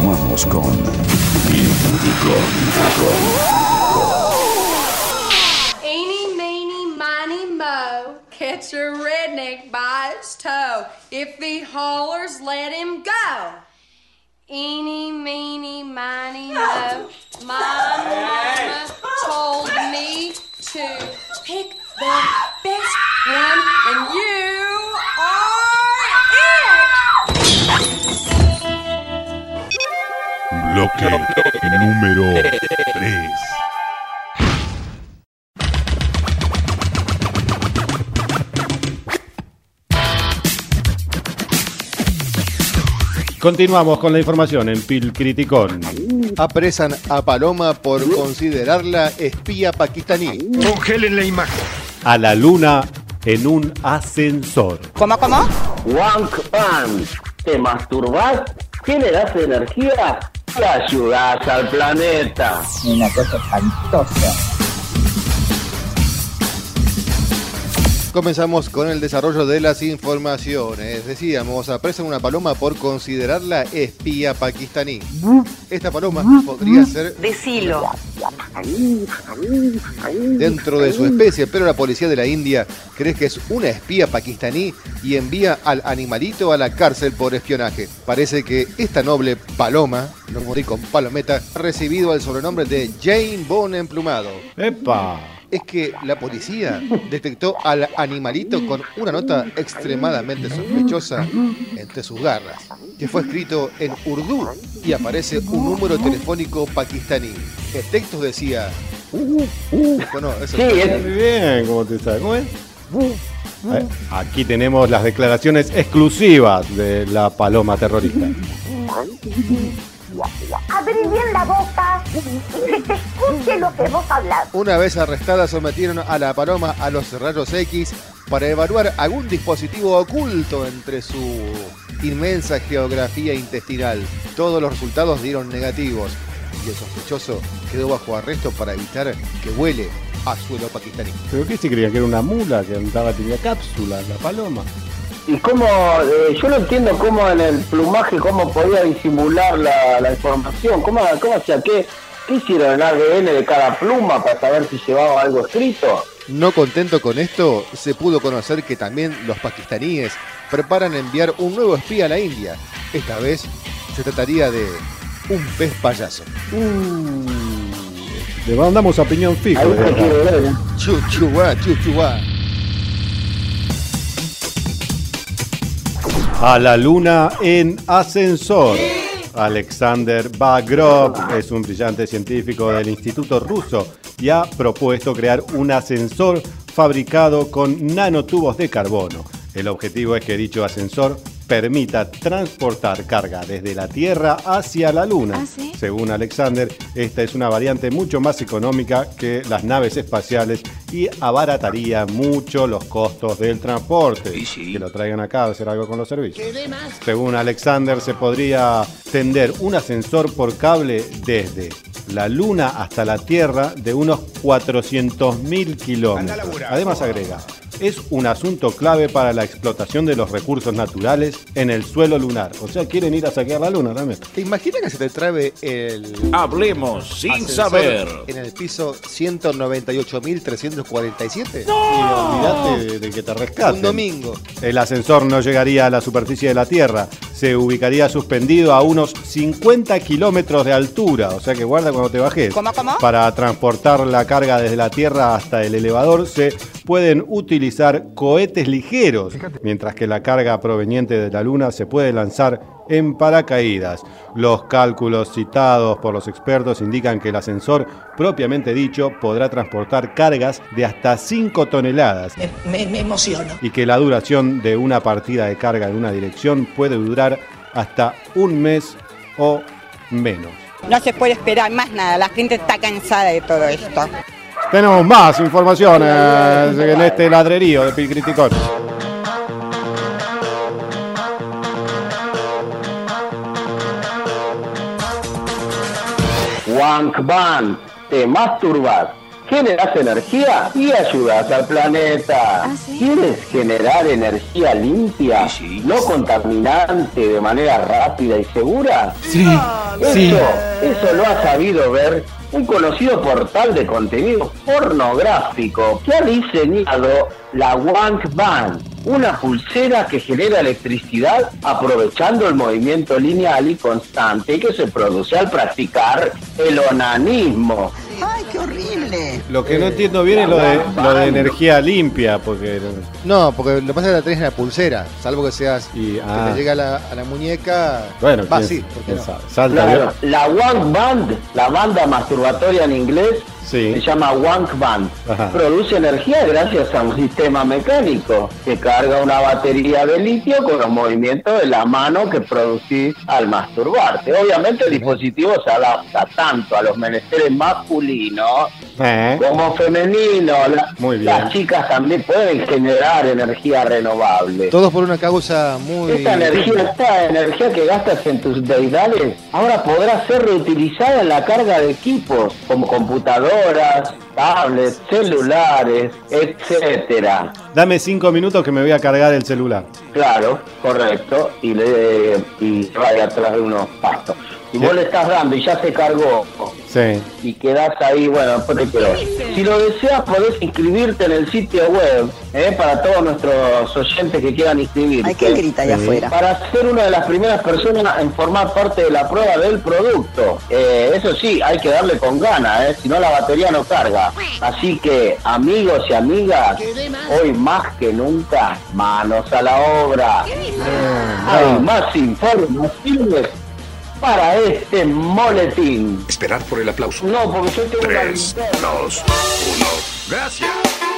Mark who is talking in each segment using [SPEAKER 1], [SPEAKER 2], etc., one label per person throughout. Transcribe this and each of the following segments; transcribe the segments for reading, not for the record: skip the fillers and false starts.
[SPEAKER 1] Continuamos con Pil Criticón.
[SPEAKER 2] Eeny, meeny, miny, moe. Catch a redneck by its toe. If he hollers, let him go. Eeny, meeny, miny, moe. My mama told me to pick the best one, and you are it!
[SPEAKER 1] Bloque número 3.
[SPEAKER 3] Continuamos con la información en Pil Criticón.
[SPEAKER 4] Apresan a Paloma por considerarla espía pakistaní.
[SPEAKER 5] Congelen la imagen.
[SPEAKER 3] A la luna en un ascensor.
[SPEAKER 6] ¿Cómo?
[SPEAKER 7] Wank Band. ¿Te masturbás? ¿Generas energía? Y ayudas al planeta.
[SPEAKER 6] Una cosa espantosa.
[SPEAKER 4] Comenzamos con el desarrollo de las informaciones. Decíamos, apresan una paloma por considerarla espía pakistaní. Esta paloma podría ser
[SPEAKER 6] Decilo.
[SPEAKER 4] dentro de su especie, pero la policía de la India cree que es una espía pakistaní y envía al animalito a la cárcel por espionaje. Parece que esta noble paloma, no morí con palometa, ha recibido el sobrenombre de Jane Bone emplumado.
[SPEAKER 3] ¡Epa!
[SPEAKER 4] Es que la policía detectó al animalito con una nota extremadamente sospechosa entre sus garras, que fue escrito en urdú y aparece un número telefónico pakistaní. El texto decía... Bueno, eso
[SPEAKER 7] Sí, es-
[SPEAKER 3] Muy bien, ¿cómo te sabes? ¿Cómo es? Aquí tenemos las declaraciones exclusivas de la paloma terrorista.
[SPEAKER 8] Abrí bien la boca y que se escuche lo que vos hablas.
[SPEAKER 4] Una vez arrestada, sometieron a la paloma a los rayos X para evaluar algún dispositivo oculto entre su inmensa geografía intestinal. Todos los resultados dieron negativos y el sospechoso quedó bajo arresto para evitar que huele a suelo pakistaní.
[SPEAKER 3] ¿Pero qué se creía? ¿Que era una mula que andaba, tenía cápsula, la paloma?
[SPEAKER 7] Y cómo, yo no entiendo cómo en el plumaje, cómo podía disimular la información, cómo hacía, qué hicieron el ADN de cada pluma para saber si llevaba algo escrito.
[SPEAKER 4] No contento con esto, se pudo conocer que también los pakistaníes preparan enviar un nuevo espía a la India. Esta vez se trataría de un pez payaso.
[SPEAKER 3] Le mandamos a piñón fijo.
[SPEAKER 7] Ahí
[SPEAKER 3] de
[SPEAKER 7] se
[SPEAKER 3] acá.
[SPEAKER 7] quiere ver, ¿eh?
[SPEAKER 4] Chuchuá.
[SPEAKER 3] A la luna en ascensor. Alexander Bagrov es un brillante científico del Instituto Ruso y ha propuesto crear un ascensor fabricado con nanotubos de carbono. El objetivo es que dicho ascensor permita transportar carga desde la Tierra hacia la Luna.
[SPEAKER 9] ¿Ah, sí?
[SPEAKER 3] Según Alexander, esta es una variante mucho más económica que las naves espaciales y abarataría mucho los costos del transporte.
[SPEAKER 1] Y sí.
[SPEAKER 3] Que lo traigan acá a hacer algo con los servicios. Según Alexander, se podría tender un ascensor por cable desde la Luna hasta la Tierra de unos 400.000 kilómetros. Además agrega, es un asunto clave para la explotación de los recursos naturales en el suelo lunar. O sea, quieren ir a saquear la Luna también.
[SPEAKER 4] ¿Te imaginas que se te trabe el
[SPEAKER 1] Hablemos sin
[SPEAKER 4] ascensor
[SPEAKER 1] saber.
[SPEAKER 4] en el piso 198.347?
[SPEAKER 3] Y olvídate de que te rescaten.
[SPEAKER 4] Un domingo.
[SPEAKER 3] El ascensor no llegaría a la superficie de la Tierra. Se ubicaría suspendido a unos 50 kilómetros de altura. O sea que guarda cuando te bajes.
[SPEAKER 6] ¿Cómo?
[SPEAKER 3] Para transportar la carga desde la Tierra hasta el elevador se pueden utilizar cohetes ligeros, mientras que la carga proveniente de la Luna se puede lanzar en paracaídas. Los cálculos citados por los expertos indican que el ascensor, propiamente dicho, podrá transportar cargas de hasta 5 toneladas.
[SPEAKER 6] Me emociono.
[SPEAKER 3] Y que la duración de una partida de carga en una dirección puede durar hasta un mes o menos.
[SPEAKER 6] No se puede esperar más nada. La gente está cansada de todo esto.
[SPEAKER 3] Tenemos más informaciones en este ladrerío de Pil Criticón.
[SPEAKER 7] Wank Band. ¿Te masturbás? generás energía y ayudas al planeta. ¿Quieres generar energía limpia, no contaminante, de manera rápida y segura?
[SPEAKER 3] Sí.
[SPEAKER 7] Eso lo ha sabido ver un conocido portal de contenido pornográfico que ha diseñado la Wank Band, una pulsera que genera electricidad aprovechando el movimiento lineal y constante que se produce al practicar el onanismo.
[SPEAKER 6] ¡Ay, qué horrible!
[SPEAKER 3] Lo que no entiendo bien es lo de energía limpia, porque...
[SPEAKER 4] No, porque lo que pasa es que la tenés en la pulsera, salvo que seas
[SPEAKER 3] Y,
[SPEAKER 4] que te llega a la muñeca.
[SPEAKER 3] Bueno,
[SPEAKER 4] va
[SPEAKER 3] quién-
[SPEAKER 4] así, ¿por qué
[SPEAKER 3] quién
[SPEAKER 4] no?
[SPEAKER 3] sabe. Salta,
[SPEAKER 7] Claro, la Wank Band, la banda masturbatoria en inglés,
[SPEAKER 3] Sí.
[SPEAKER 7] se llama Wank Band.
[SPEAKER 3] Ajá.
[SPEAKER 7] Produce energía gracias a un sistema mecánico que carga una batería de litio con los movimientos de la mano que producís al masturbarte. Obviamente el dispositivo se adapta tanto a los menesteres masculinos como femeninos.
[SPEAKER 3] Muy bien.
[SPEAKER 7] Las chicas también pueden generar energía renovable.
[SPEAKER 4] Todos por una causa muy...
[SPEAKER 7] Esta energía que gastas en tus deidades ahora podrá ser reutilizada en la carga de equipos como computadoras, tablets, celulares, etcétera.
[SPEAKER 3] Dame 5 minutos que me voy a cargar el celular.
[SPEAKER 7] Claro, correcto, y vaya atrás de unos pastos. Si vos le estás dando y ya se cargó
[SPEAKER 3] Sí.
[SPEAKER 7] y quedás ahí, bueno, después te quedó. Si lo deseas, podés inscribirte en el sitio web, para todos nuestros oyentes que quieran inscribirse.
[SPEAKER 6] Ay, ¿quién grita allá afuera?
[SPEAKER 7] Para ser una de las primeras personas en formar parte de la prueba del producto. Eso sí, hay que darle con ganas, si no la batería no carga. Así que, amigos y amigas, hoy más que nunca, manos a la obra. Hay más informaciones para este moletín.
[SPEAKER 1] Esperar por el aplauso.
[SPEAKER 7] No, porque yo tengo una
[SPEAKER 1] 3,
[SPEAKER 7] linterna.
[SPEAKER 1] 2, 1. Gracias.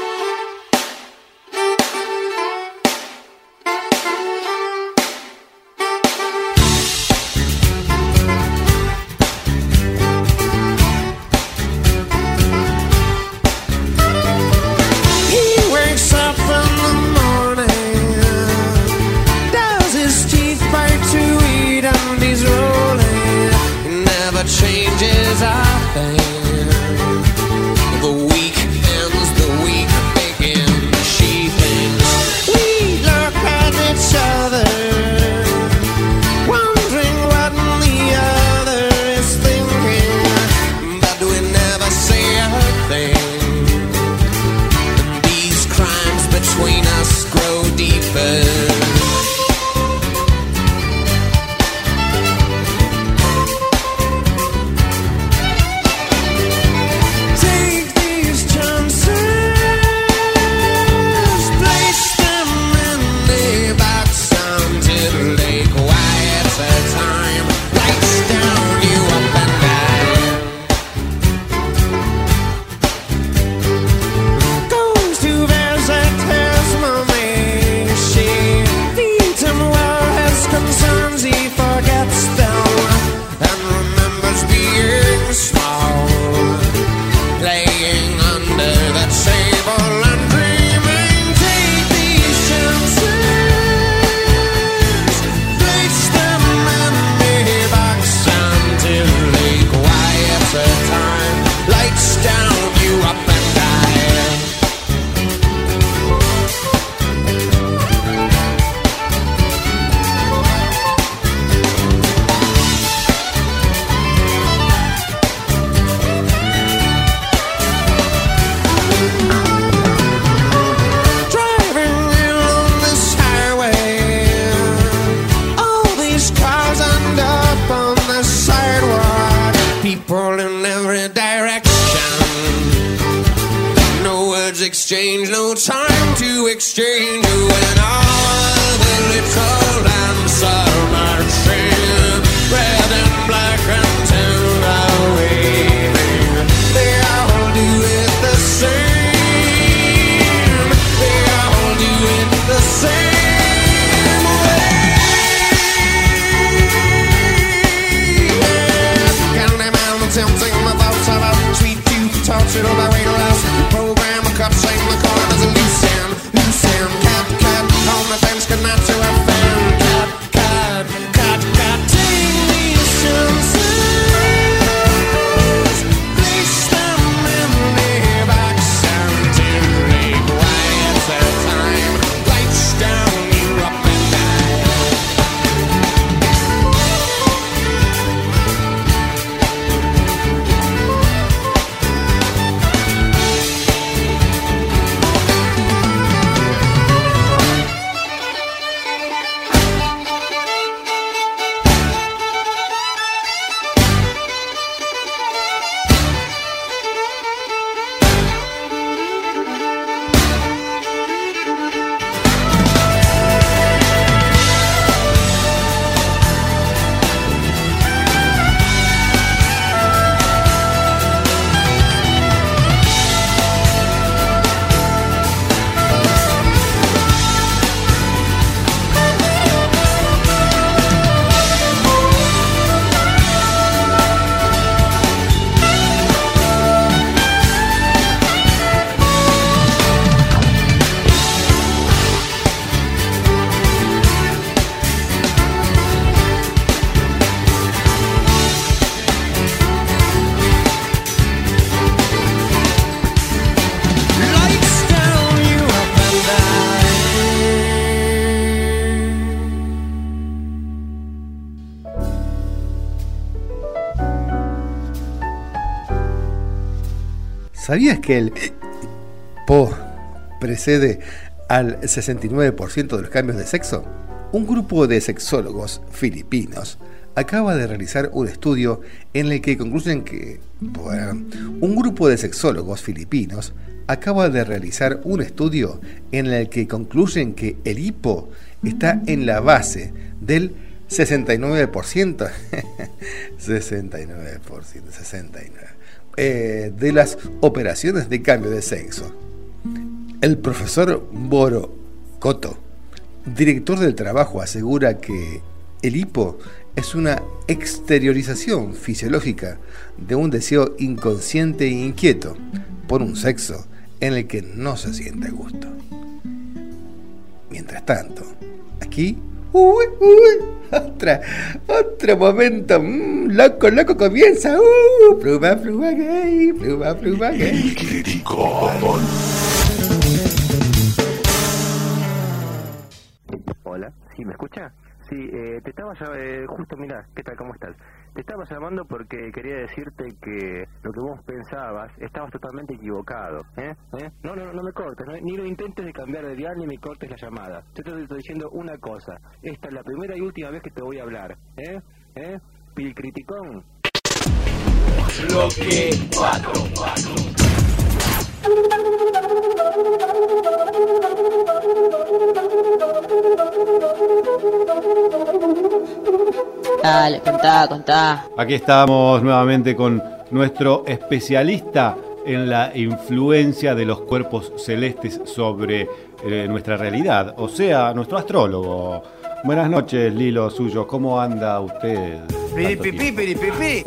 [SPEAKER 5] He wakes up in the morning, does his teeth bite to eat, and he's rolling. He never changes a thing. The week ends, the week begins. She thinks we look at each other, wondering what the other is thinking, but we never say a thing. These crimes between us grow deeper. Take these chances, place them in the box until they quiet the time. Lights down, you up and down. Goes to visit his mommy. She feeds him well, his concerns he forgets them and remembers being small, playing under the table and dreaming. Take these chances, place them in the box until they quiet the time. Lights down, you up and down. Driving along this highway, all these cars end up on the sidewalk. People in every direction. No words exchanged, no time to exchange. When all the little lamps are marching, red and black and tin are waving. They all do it the same. They all do it the same way. Candyman tempting my thoughts about sweet tooth, torch it all by way to last. Program a cup, sing the corners of loose end, cat, on the fence, good night to a fan.
[SPEAKER 4] ¿Sabías que el po precede al 69% de los cambios de sexo? Un grupo de sexólogos filipinos acaba de realizar un estudio en el que concluyen que... un grupo de sexólogos filipinos acaba de realizar un estudio en el que concluyen que el hipo está en la base del 69%, 69%, de las operaciones de cambio de sexo. El profesor Boro Koto, director del trabajo, asegura que el hipo es una exteriorización fisiológica de un deseo inconsciente e inquieto por un sexo en el que no se siente a gusto. Mientras tanto, aquí, otro momento, loco comienza, pluma gay.
[SPEAKER 1] El criticón.
[SPEAKER 9] Hola, ¿sí me escucha? Sí, te estaba justo, mira, ¿qué tal? ¿Cómo estás? Te estaba llamando porque quería decirte que lo que vos pensabas estabas totalmente equivocado, ¿eh? No me cortes, ni lo intentes de cambiar de dial ni me cortes la llamada. Yo te estoy diciendo una cosa, esta es la primera y última vez que te voy a hablar, Pilcriticón.
[SPEAKER 1] Bloque 4.
[SPEAKER 6] Dale, contá.
[SPEAKER 3] Aquí estamos nuevamente con nuestro especialista en la influencia de los cuerpos celestes sobre nuestra realidad, o sea, nuestro astrólogo. Buenas noches, Lilo Suyo, ¿cómo anda usted?
[SPEAKER 7] Scooby-Doo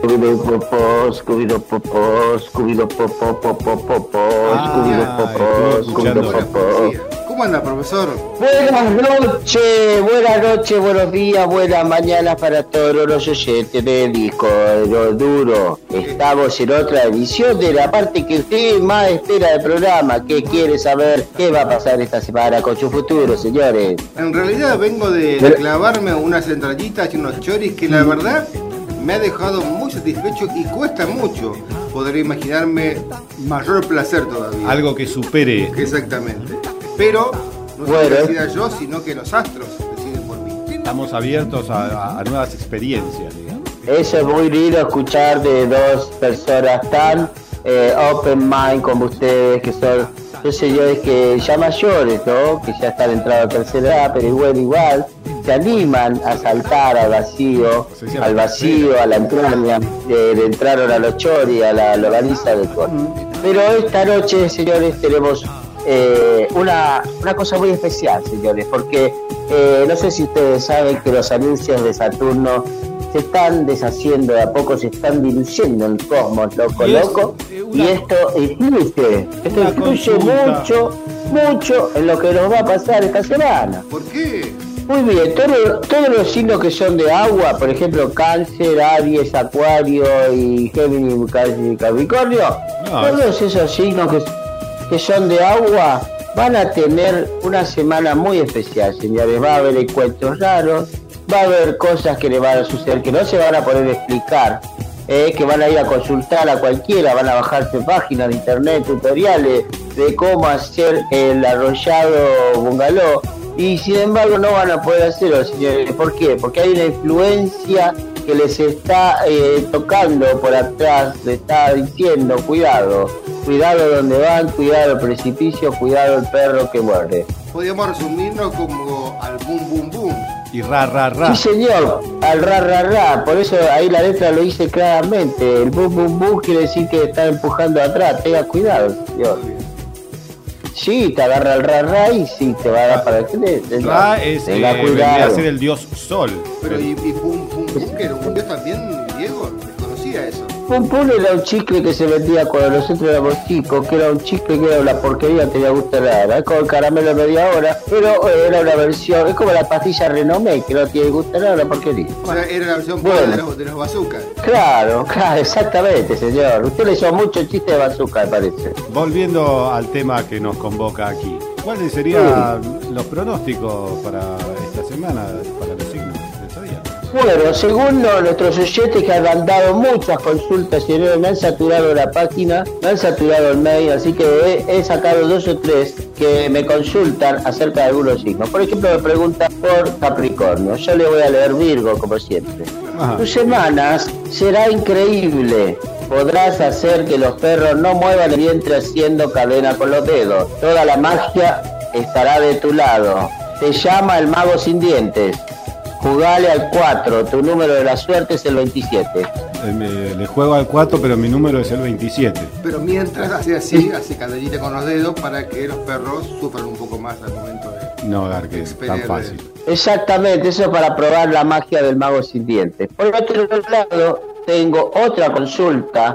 [SPEAKER 7] Popó.
[SPEAKER 4] ¿Cómo anda, profesor?
[SPEAKER 7] Buenas noches, buenos días, buenas mañanas para todos los oyentes del disco duro. Estamos en otra edición de la parte que usted más espera del programa, que quiere saber qué va a pasar esta semana con su futuro, señores.
[SPEAKER 4] En realidad vengo de clavarme unas entrallitas y unos choris que la verdad me ha dejado muy satisfecho y cuesta mucho. Podré imaginarme mayor placer todavía.
[SPEAKER 3] Algo que supere.
[SPEAKER 4] Exactamente. Pero no se lo decida yo, sino que los astros deciden por mí.
[SPEAKER 3] Estamos abiertos a nuevas experiencias, digamos.
[SPEAKER 7] Eso es muy lindo escuchar de dos personas tan open mind como ustedes, que son dos señores que ya mayores, ¿no? Que ya están entrados a tercera edad, pero igual se animan a saltar al vacío, a la entraña, le entraron a los choris, a la localiza del cuerpo. Pero esta noche, señores, tenemos una cosa muy especial, señores, porque no sé si ustedes saben que los anuncios de Saturno se están deshaciendo de a poco, se están diluyendo en el cosmos, loco, y esto influye mucho en lo que nos va a pasar esta semana.
[SPEAKER 4] ¿Por qué?
[SPEAKER 7] Muy bien, todos los signos que son de agua, por ejemplo, Cáncer, Aries, Acuario y Géminis, Capricornio, todos esos signos que son de agua van a tener una semana muy especial, señores. Va a haber encuentros raros, va a haber cosas que le van a suceder que no se van a poder explicar, que van a ir a consultar a cualquiera, van a bajarse páginas de internet, tutoriales de cómo hacer el arrollado bungalow, y sin embargo no van a poder hacerlo, señores. ¿Por qué? Porque hay una influencia que les está tocando por atrás, le está diciendo cuidado donde van, cuidado el precipicio, cuidado el perro que muerde.
[SPEAKER 4] Podríamos resumirnos como al boom boom boom.
[SPEAKER 3] Y ra.
[SPEAKER 7] Sí, señor, al ra. Por eso ahí la letra lo dice claramente. El boom boom boom quiere decir que está empujando atrás. Tenga cuidado, señor. Sí, te agarra el ra y sí, te va a dar para que
[SPEAKER 3] Ra es vendría a ser el dios sol.
[SPEAKER 4] Pero y boom boom boom, que era un dios también, Diego, desconocía eso.
[SPEAKER 7] Pum Pum era un chicle que se vendía cuando nosotros éramos chicos, que era un chicle que era una porquería, tenía gusto nada, con caramelo media hora, pero era una versión, es como la pastilla Renomé, que no tiene gusto nada, una porquería.
[SPEAKER 4] O sea, era la versión de los bazookas.
[SPEAKER 7] Claro, exactamente, señor. Usted le hizo mucho chiste de bazooka, me parece.
[SPEAKER 3] Volviendo al tema que nos convoca aquí, ¿cuáles serían los pronósticos para esta semana para los signos del zodiaco?
[SPEAKER 7] Bueno, según nuestros oyentes que han mandado muchas consultas y me han saturado la página, me han saturado el mail, así que he sacado 2 o 3 que me consultan acerca de algunos signos. Por ejemplo, me preguntan por Capricornio. Yo le voy a leer Virgo, como siempre.
[SPEAKER 3] Ajá.
[SPEAKER 7] Tus semanas será increíble. Podrás hacer que los perros no muevan el vientre haciendo cadena con los dedos. Toda la magia estará de tu lado. Te llama el mago sin dientes. Jugale al 4, tu número de la suerte es el 27.
[SPEAKER 3] Le juego al 4, pero mi número es el 27.
[SPEAKER 10] Pero mientras hace así, hace cadenita con los dedos para que los perros sufran un poco más al momento de...
[SPEAKER 3] No, Gar, que es tan fácil.
[SPEAKER 7] Exactamente, eso es para probar la magia del mago sin dientes. Por otro lado, tengo otra consulta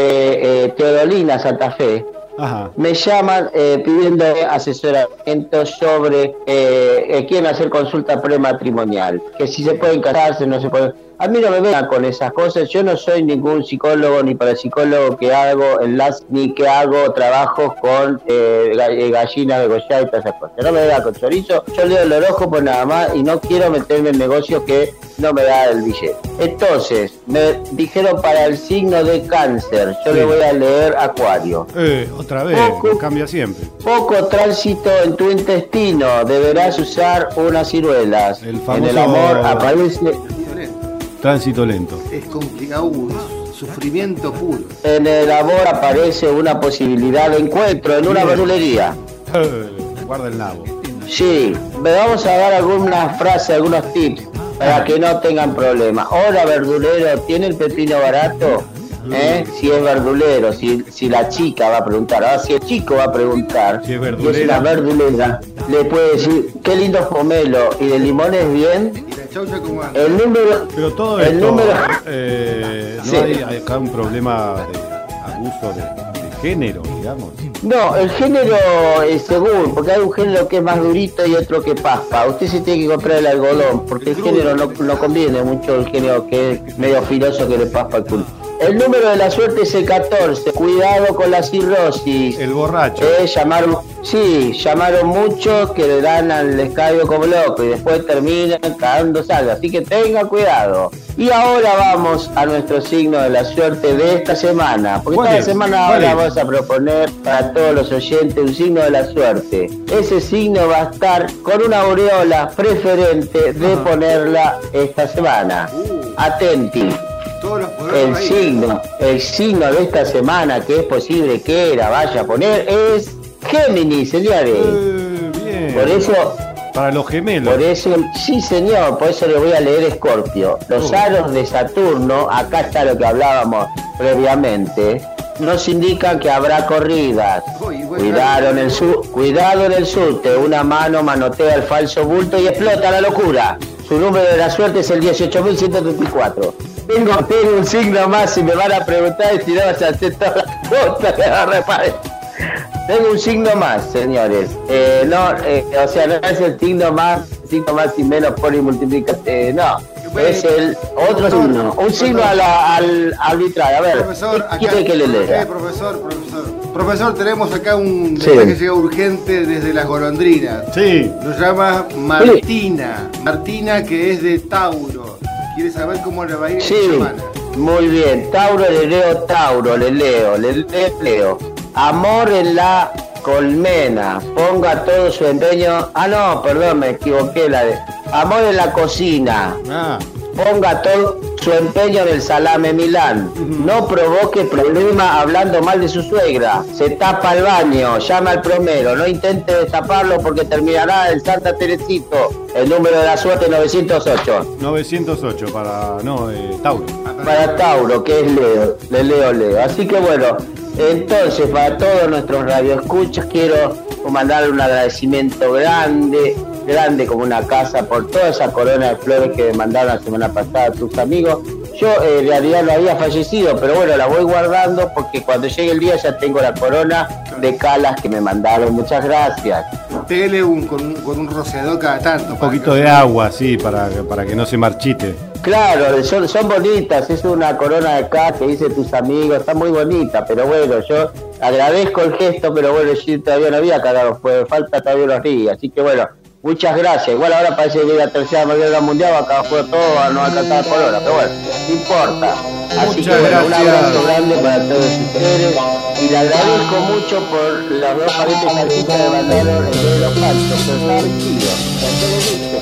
[SPEAKER 7] de Teodolina Santa Fe.
[SPEAKER 3] Ajá.
[SPEAKER 7] Me llaman pidiendo asesoramiento sobre quieren hacer consulta prematrimonial, que si se pueden casarse, no se pueden. A mí no me vengan con esas cosas. Yo no soy ningún psicólogo ni parapsicólogo que hago ni que hago trabajos con gallinas de Goya y todas esas cosas. No me vengan con chorizo. Yo leo el horóscopo nada más y no quiero meterme en negocios que no me da el billete. Entonces, me dijeron para el signo de Cáncer. Yo le voy a leer Acuario.
[SPEAKER 3] Otra vez, cambia siempre.
[SPEAKER 7] Poco tránsito en tu intestino. Deberás usar unas ciruelas.
[SPEAKER 3] El famoso...
[SPEAKER 7] En el amor aparece...
[SPEAKER 3] Tránsito lento.
[SPEAKER 10] Es complicado, sufrimiento puro.
[SPEAKER 7] En el amor aparece una posibilidad de encuentro en una verdulería.
[SPEAKER 3] Guarda el nabo.
[SPEAKER 7] Sí, me vamos a dar algunas frases, algunos tips para que no tengan problemas. Hola, verdulero, ¿tiene el pepino barato? Si es verdulero, si la chica va a preguntar, ahora si el chico va a preguntar,
[SPEAKER 3] si es
[SPEAKER 7] verdulera, y es una verdulera, le puede decir, qué lindo pomelo, y de limones bien.
[SPEAKER 10] ¿Y la chaucha cómo anda?
[SPEAKER 7] El número...
[SPEAKER 3] Pero todo
[SPEAKER 7] el
[SPEAKER 3] esto,
[SPEAKER 7] número,
[SPEAKER 3] ¿no hay acá un problema de abuso de género, digamos?
[SPEAKER 7] No, el género es según, porque hay un género que es más durito y otro que paspa. Usted se tiene que comprar el algodón, porque el género no conviene mucho el género que es medio filoso que le paspa el culo. El número de la suerte es el 14. Cuidado con la cirrosis.
[SPEAKER 3] El borracho.
[SPEAKER 7] Llamaron muchos que le dan al escabio como loco y después terminan cagando sangre. Así que tenga cuidado. Y ahora vamos a nuestro signo de la suerte de esta semana. Porque esta semana ahora vamos a proponer para todos los oyentes un signo de la suerte. Ese signo va a estar con una aureola preferente de ponerla esta semana. Atenti. El signo de esta semana que es posible que la vaya a poner es Géminis, señores.
[SPEAKER 3] Bien.
[SPEAKER 7] Por eso,
[SPEAKER 3] para los gemelos.
[SPEAKER 7] Por eso, sí, señor, por eso le voy a leer Escorpio. Los aros de Saturno, acá está lo que hablábamos previamente, nos indican que habrá corridas. Cuidado en el surte, una mano manotea el falso bulto y explota la locura. Su número de la suerte es el 18.134. Tengo un signo más y me van a preguntar si no vas a hacer todas las cosas que va a reparar. Tengo un signo más, señores. No es el signo más y menos por y multiplica. No, es el otro signo. Un signo al arbitrar. A ver,
[SPEAKER 10] profesor,
[SPEAKER 7] ¿quién quiere que le lea?
[SPEAKER 10] Profesor, tenemos acá un mensaje que llega urgente desde las golondrinas.
[SPEAKER 3] Sí.
[SPEAKER 10] Nos llama Martina. Martina, que es de Tauro. ¿Quiere saber cómo le va a ir esta semana?
[SPEAKER 7] Muy bien. Tauro, le leo. Amor en la colmena. Ponga todo su empeño. Me equivoqué. Amor en la cocina. Ponga todo su empeño en el salame Milán. No provoque problema hablando mal de su suegra. Se tapa el baño. Llama al plomero. No intente destaparlo porque terminará en Santa Teresito. El número de la suerte 908.
[SPEAKER 3] 908 para Tauro.
[SPEAKER 7] Para Tauro, que es Leo. Leo. Así que bueno, entonces para todos nuestros radioescuchas quiero mandarle un agradecimiento grande como una casa por toda esa corona de flores que me mandaron la semana pasada a tus amigos. Yo en realidad no había fallecido, pero bueno, la voy guardando porque cuando llegue el día ya tengo la corona de calas que me mandaron. Muchas gracias.
[SPEAKER 10] Pégale con un rociador cada tanto.
[SPEAKER 3] Un poquito de agua, sí, para que no se marchite.
[SPEAKER 7] Claro, son bonitas, es una corona de calas que dice tus amigos, está muy bonita, pero bueno, yo agradezco el gesto, pero bueno, yo todavía no había cagado, pues falta todavía unos días, así que bueno, Muchas gracias. Igual ahora parece que la tercera guerra mundial acá fue todo a no alcanzar color, pero bueno, no importa. Así que bueno, un abrazo grande para todos ustedes y le agradezco mucho por los 2 paquetes salchichas de mandaron en vez de los panchos, pero está rico. ¿Qué le dice,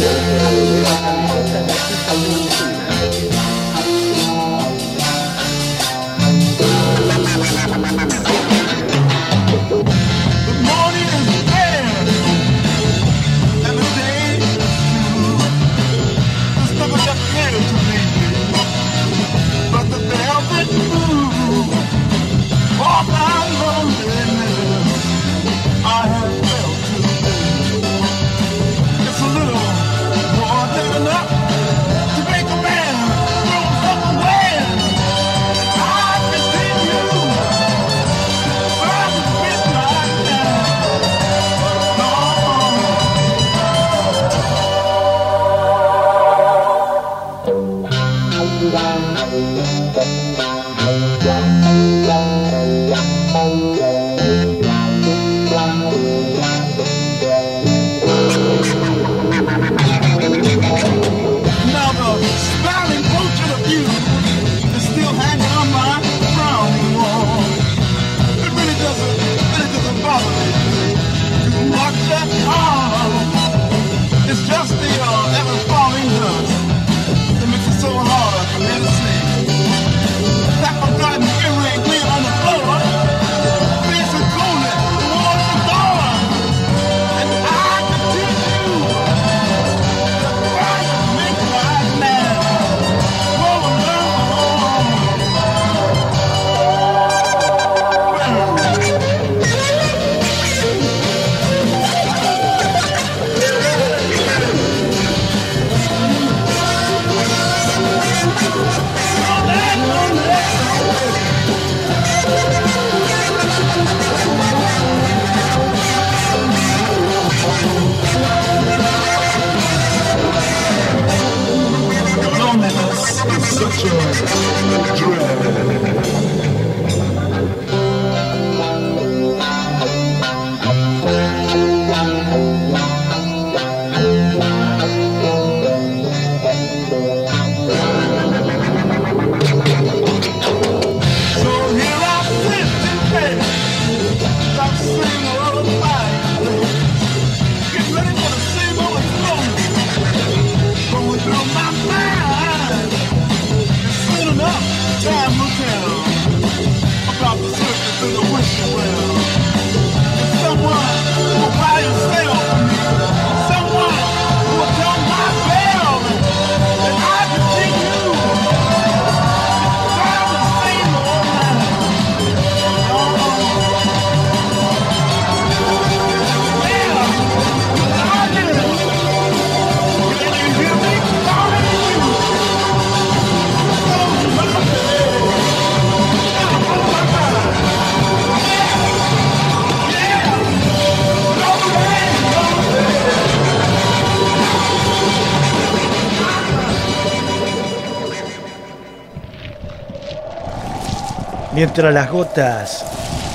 [SPEAKER 11] Mientras las gotas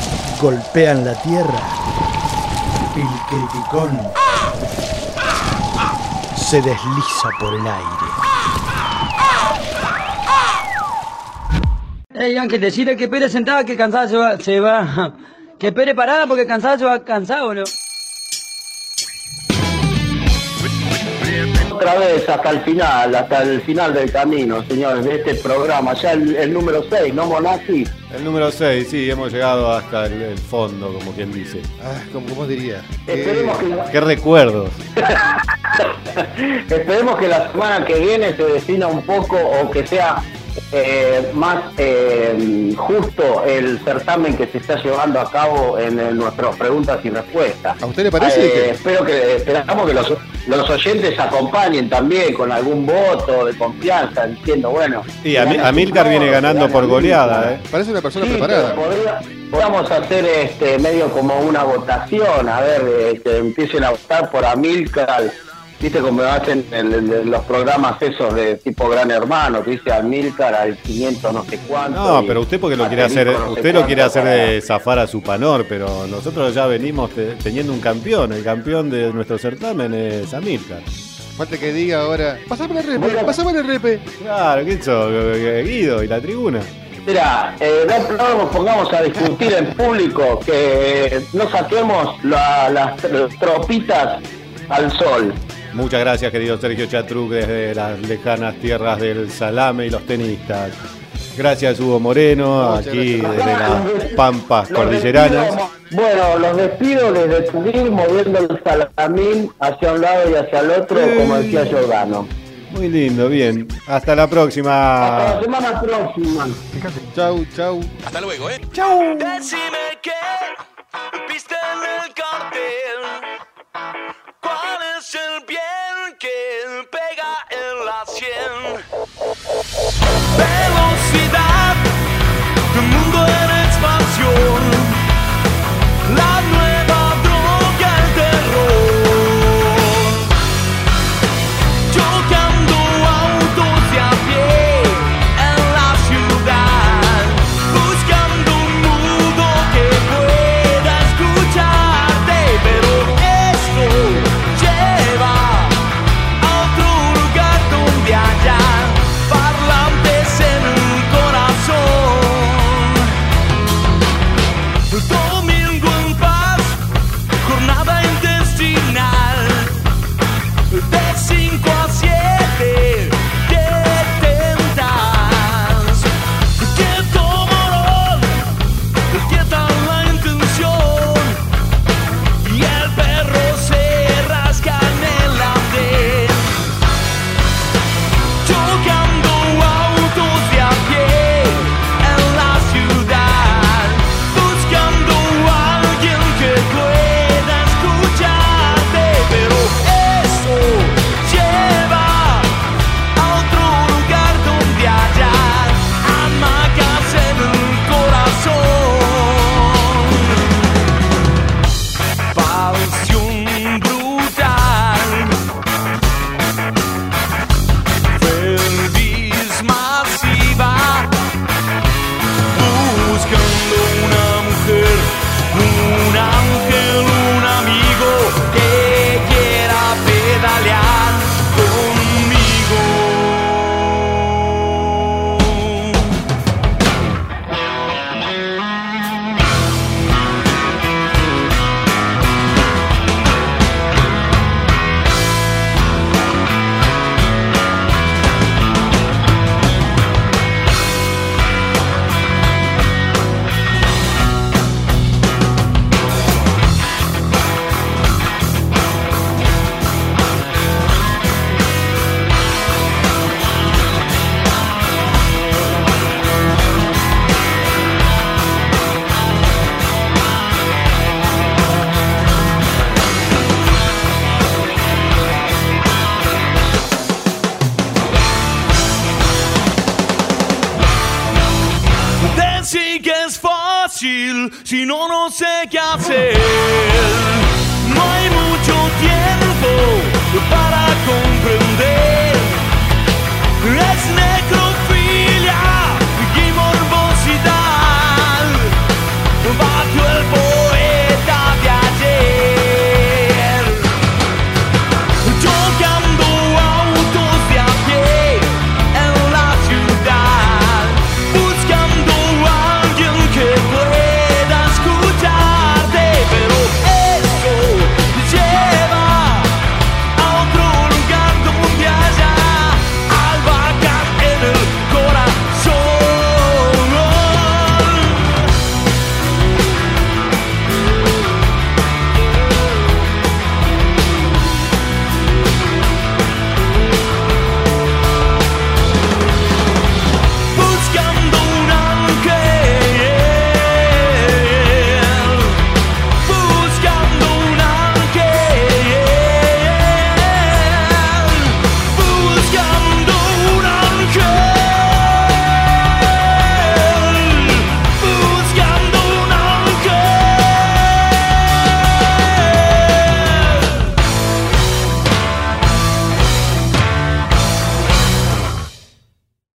[SPEAKER 11] golpean la tierra, el criticón se desliza por el aire.
[SPEAKER 12] Ángel, decirle que Pérez sentada, que cansada se va. Que Pérez parada porque cansada se va cansado, ¿no?
[SPEAKER 7] Otra vez hasta el final del camino, señores, de este programa, ya el número 6, ¿no, Monati?
[SPEAKER 3] El número 6, sí, hemos llegado hasta el fondo, como quien dice.
[SPEAKER 4] ¿Cómo diría?
[SPEAKER 7] Esperemos que...
[SPEAKER 3] ¡Qué recuerdos!
[SPEAKER 7] Esperemos que la semana que viene se defina un poco o que sea más justo el certamen que se está llevando a cabo en nuestras preguntas y respuestas.
[SPEAKER 4] ¿A usted le parece?
[SPEAKER 7] Esperamos que los oyentes acompañen también con algún voto de confianza, diciendo, bueno...
[SPEAKER 3] Sí, Amílcar viene ganando por goleada, ¿eh?
[SPEAKER 4] Parece una persona preparada.
[SPEAKER 7] Podríamos hacer medio como una votación, a ver, que empiecen a votar por Amílcar viste como hacen los programas esos de tipo Gran Hermano, que dice Amílcar al 500 no sé cuánto.
[SPEAKER 3] No, pero usted porque lo quiere hacer, usted lo quiere hacer de zafar a Supanor, pero nosotros ya venimos teniendo un campeón, el campeón de nuestro certamen es Amílcar.
[SPEAKER 4] Falta que diga ahora, pasame el repe.
[SPEAKER 3] Claro, ¿qué hizo Guido y la tribuna?
[SPEAKER 7] Mira, no nos pongamos a discutir en público, que no saquemos las tropitas al sol.
[SPEAKER 3] Muchas gracias, querido Sergio Chatruc, desde las lejanas tierras del salame y los tenistas. Gracias, Hugo Moreno, aquí desde las Pampas cordilleranas.
[SPEAKER 7] Bueno, los despido desde Tugil, moviendo el salamín hacia un lado y hacia el otro, como decía Giordano.
[SPEAKER 3] Muy lindo, bien. Hasta la próxima.
[SPEAKER 7] Hasta la semana próxima.
[SPEAKER 4] Chau, chau.
[SPEAKER 5] Hasta luego,
[SPEAKER 3] Chau.
[SPEAKER 5] Decime qué viste en el cartel. ¿Cuál es el bien que pega en la 100? Velocidad, un mundo en expansión. La nueva droga, el terror. Chocando autos de a pie en la ciudad. Buscando un mundo que pueda escucharte. Pero esto lleva a otro lugar donde haya parlantes en el corazón. Domingo en paz, jornada intestinal. De 5 a 7 te tentas. Quieto morón, quieta la intención. Y el perro se rasca en el andén. Chocando autos de a pie en la ciudad. Buscando a alguien que pueda escucharte. Pero eso lleva a otro lugar donde haya hamacas en el corazón. Pasión brutal. Pelvis masiva. Buscando una mujer, un ángel, un amigo que quiera pedalear conmigo. Decir que es fácil, si no, no sé qué hacer. No hay mucho tiempo para comprender.